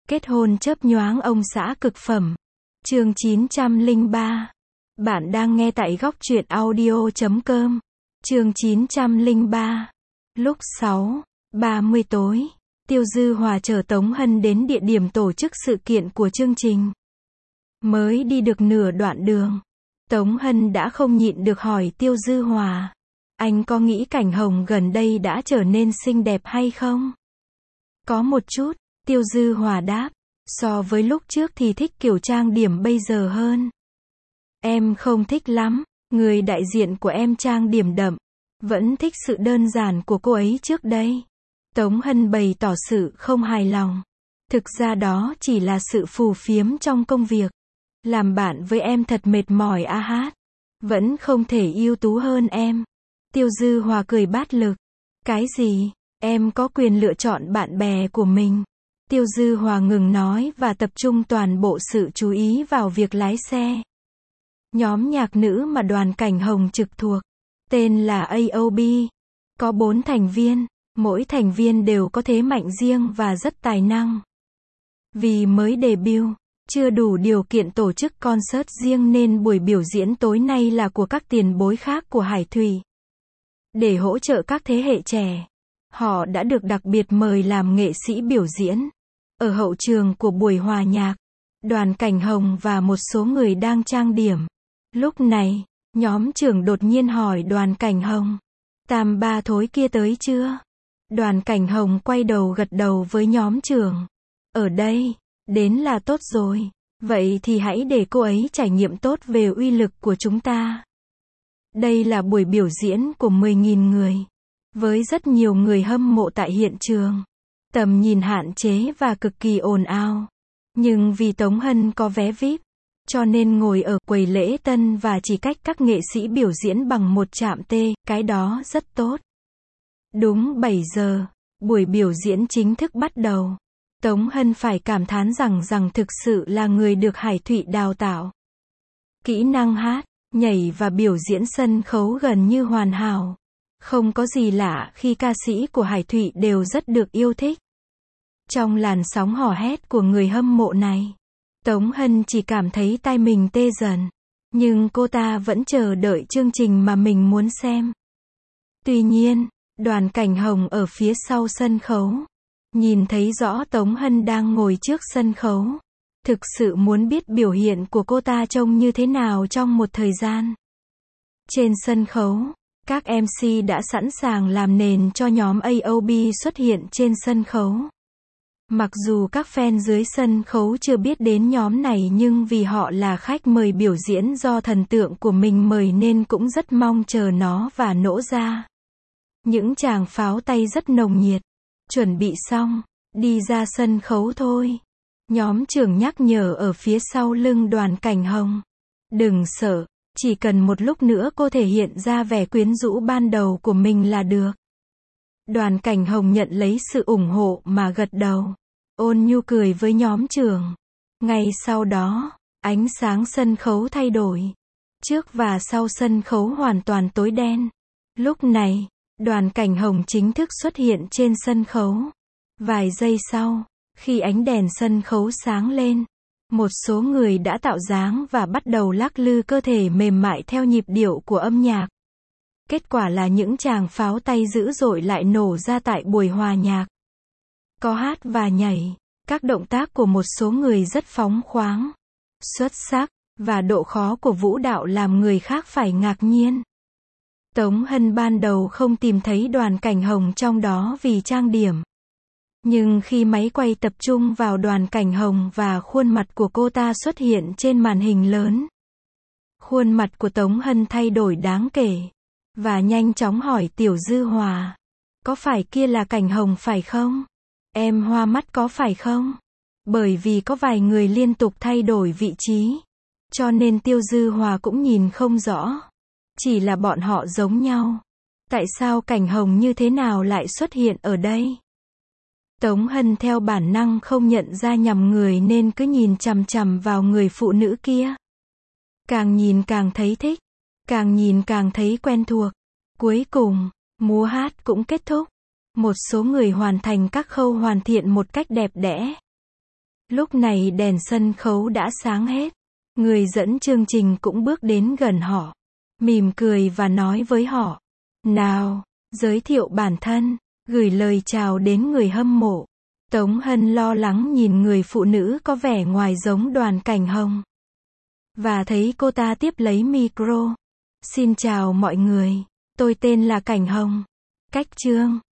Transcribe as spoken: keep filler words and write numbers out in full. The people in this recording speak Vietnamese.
Kết hôn chớp nhoáng ông xã cực phẩm. Chương chín trăm lẻ ba. Bạn đang nghe tại góc truyện audio chấm com. Chương chín trăm lẻ ba. Lúc sáu ba mươi tối, Tiêu Dư Hòa chở Tống Hân đến địa điểm tổ chức sự kiện của chương trình. Mới đi được nửa đoạn đường, Tống Hân đã không nhịn được hỏi Tiêu Dư Hòa: anh có nghĩ Cảnh Hồng gần đây đã trở nên xinh đẹp hay không? Có một chút, Tiêu Dư Hòa đáp. So với lúc trước thì thích kiểu trang điểm bây giờ hơn. Em không thích lắm, người đại diện của em trang điểm đậm. Vẫn thích sự đơn giản của cô ấy trước đây. Tống Hân bày tỏ sự không hài lòng. Thực ra đó chỉ là sự phù phiếm trong công việc. Làm bạn với em thật mệt mỏi a hát. Vẫn không thể ưu tú hơn em. Tiêu Dư Hòa cười bát lực. Cái gì? Em có quyền lựa chọn bạn bè của mình. Tiêu Dư Hòa ngừng nói và tập trung toàn bộ sự chú ý vào việc lái xe. Nhóm nhạc nữ mà đoàn Cảnh Hồng trực thuộc, tên là a o bê, có bốn thành viên, mỗi thành viên đều có thế mạnh riêng và rất tài năng. Vì mới debut, chưa đủ điều kiện tổ chức concert riêng nên buổi biểu diễn tối nay là của các tiền bối khác của Hải Thủy. Để hỗ trợ các thế hệ trẻ, họ đã được đặc biệt mời làm nghệ sĩ biểu diễn. Ở hậu trường của buổi hòa nhạc, đoàn Cảnh Hồng và một số người đang trang điểm. Lúc này, nhóm trưởng đột nhiên hỏi đoàn Cảnh Hồng: Tam ba thối kia tới chưa? Đoàn Cảnh Hồng quay đầu gật đầu với nhóm trưởng. Ở đây, đến là tốt rồi. Vậy thì hãy để cô ấy trải nghiệm tốt về uy lực của chúng ta. Đây là buổi biểu diễn của mười nghìn người. Với rất nhiều người hâm mộ tại hiện trường. Tầm nhìn hạn chế và cực kỳ ồn ào. Nhưng vì Tống Hân có vé vi ai pi, cho nên ngồi ở quầy lễ tân và chỉ cách các nghệ sĩ biểu diễn bằng một chạm tê, cái đó rất tốt. Đúng bảy giờ, buổi biểu diễn chính thức bắt đầu. Tống Hân phải cảm thán rằng rằng thực sự là người được Hải Thụy đào tạo. Kỹ năng hát, nhảy và biểu diễn sân khấu gần như hoàn hảo. Không có gì lạ khi ca sĩ của Hải Thụy đều rất được yêu thích. Trong làn sóng hò hét của người hâm mộ này, Tống Hân chỉ cảm thấy tai mình tê dần. Nhưng cô ta vẫn chờ đợi chương trình mà mình muốn xem. Tuy nhiên, đoàn Cảnh Hồng ở phía sau sân khấu, nhìn thấy rõ Tống Hân đang ngồi trước sân khấu. Thực sự muốn biết biểu hiện của cô ta trông như thế nào trong một thời gian. Trên sân khấu, các em xê đã sẵn sàng làm nền cho nhóm a o bê xuất hiện trên sân khấu. Mặc dù các fan dưới sân khấu chưa biết đến nhóm này nhưng vì họ là khách mời biểu diễn do thần tượng của mình mời nên cũng rất mong chờ nó và nổ ra. Những tràng pháo tay rất nồng nhiệt. Chuẩn bị xong, đi ra sân khấu thôi. Nhóm trưởng nhắc nhở ở phía sau lưng đoàn Cảnh Hồng. Đừng sợ, chỉ cần một lúc nữa cô thể hiện ra vẻ quyến rũ ban đầu của mình là được. Đoàn Cảnh Hồng nhận lấy sự ủng hộ mà gật đầu. Ôn nhu cười với nhóm trưởng. Ngay sau đó, ánh sáng sân khấu thay đổi. Trước và sau sân khấu hoàn toàn tối đen. Lúc này, đoàn Cảnh Hồng chính thức xuất hiện trên sân khấu. Vài giây sau, khi ánh đèn sân khấu sáng lên, một số người đã tạo dáng và bắt đầu lắc lư cơ thể mềm mại theo nhịp điệu của âm nhạc. Kết quả là những tràng pháo tay dữ dội lại nổ ra tại buổi hòa nhạc. Có hát và nhảy, các động tác của một số người rất phóng khoáng, xuất sắc, và độ khó của vũ đạo làm người khác phải ngạc nhiên. Tống Hân ban đầu không tìm thấy đoàn Cảnh Hồng trong đó vì trang điểm. Nhưng khi máy quay tập trung vào đoàn Cảnh Hồng và khuôn mặt của cô ta xuất hiện trên màn hình lớn, khuôn mặt của Tống Hân thay đổi đáng kể, và nhanh chóng hỏi Tiểu Dư Hòa: Có phải kia là Cảnh Hồng phải không? Em hoa mắt có phải không? Bởi vì có vài người liên tục thay đổi vị trí, cho nên Tiêu Dư Hòa cũng nhìn không rõ. Chỉ là bọn họ giống nhau. Tại sao Cảnh Hồng như thế nào lại xuất hiện ở đây? Tống Hân theo bản năng không nhận ra nhầm người nên cứ nhìn chằm chằm vào người phụ nữ kia. Càng nhìn càng thấy thích, càng nhìn càng thấy quen thuộc. Cuối cùng, múa hát cũng kết thúc. Một số người hoàn thành các khâu hoàn thiện một cách đẹp đẽ. Lúc này đèn sân khấu đã sáng hết. Người dẫn chương trình cũng bước đến gần họ, mỉm cười và nói với họ, nào, giới thiệu bản thân, gửi lời chào đến người hâm mộ. Tống Hân lo lắng nhìn người phụ nữ có vẻ ngoài giống Đoàn Cảnh Hồng. Và thấy cô ta tiếp lấy micro. Xin chào mọi người, tôi tên là Cảnh Hồng. Cách chương.